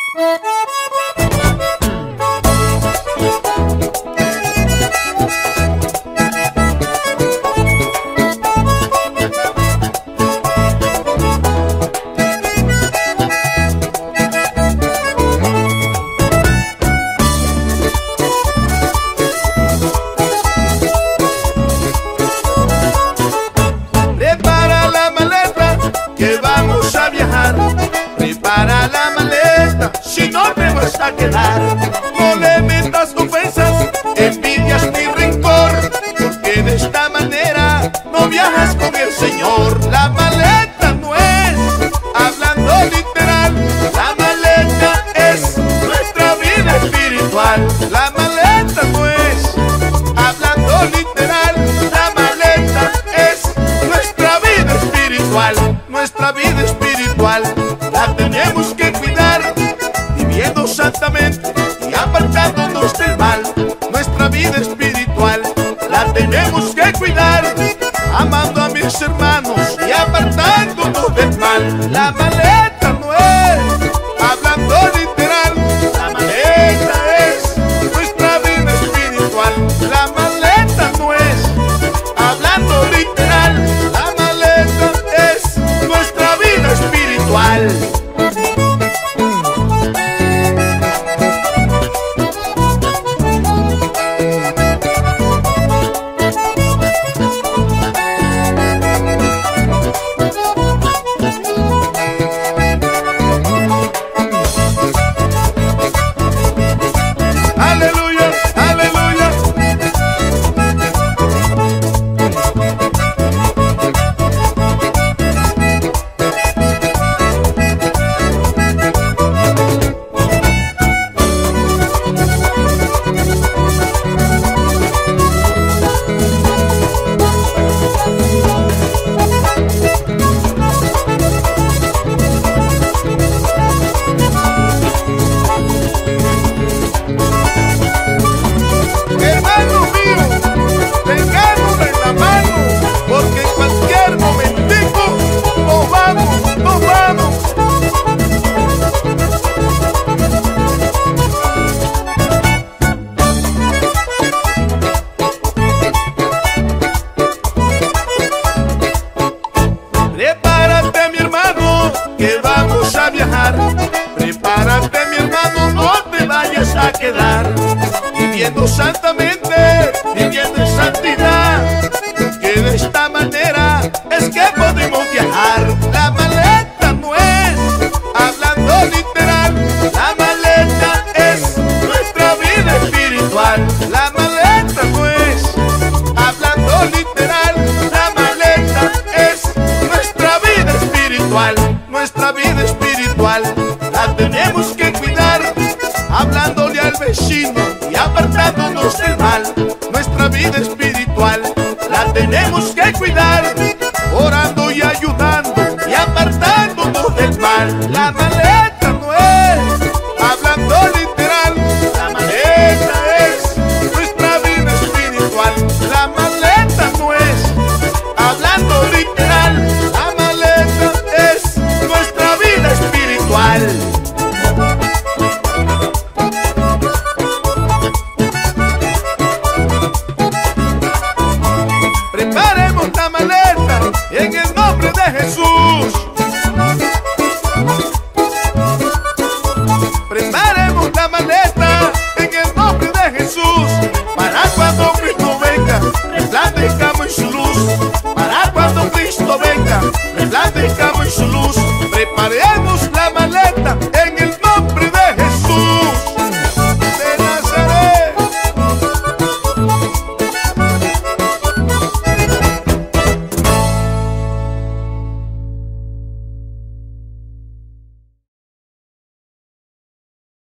Que vamos a viajar, prepara la maleta, si no te vas a quedar. No le metas ofensas, envidias ni rencor, porque de esta manera no viajas con el Señor. La maleta no es, hablando literal, la maleta es nuestra vida espiritual. La maleta no es, hablando literal, la maleta es nuestra vida espiritual. Nuestra vida espiritual la tenemos que cuidar, viviendo santamente y apartándonos del mal. Nuestra vida espiritual la tenemos que cuidar, amando a mis hermanos y apartándonos del mal. La maleta no es, hablando literal, la maleta es nuestra vida espiritual. La maleta no es, hablando literal, la maleta es nuestra vida espiritual. Aleluya, aleluya. Hermano mío, tengámoslo en la mano, porque en cualquier momentico nos vamos, nos vamos. Prepárate, mi hermano, que vamos a viajar. Prepárate, mi hermano, no te vayas a quedar. Viviendo santamente, viviendo en santidad, que de esta manera es que podemos viajar. La maleta no es, hablando literal, la maleta es nuestra vida espiritual. La maleta no es, hablando literal, la maleta es nuestra vida espiritual. Nuestra vida espiritual la tenemos que cuidar, hablándole al vecino y apartándonos del mal. Nuestra vida espiritual la tenemos que cuidar, orando y ayudando y apartándonos del mal. La maleta no es, hablando literal, la maleta es nuestra vida espiritual. La maleta no es, hablando literal, la maleta es nuestra vida espiritual. Preparemos la maleta en el nombre de Jesús. Preparemos la maleta en el nombre de Jesús, para cuando Cristo venga, el plan de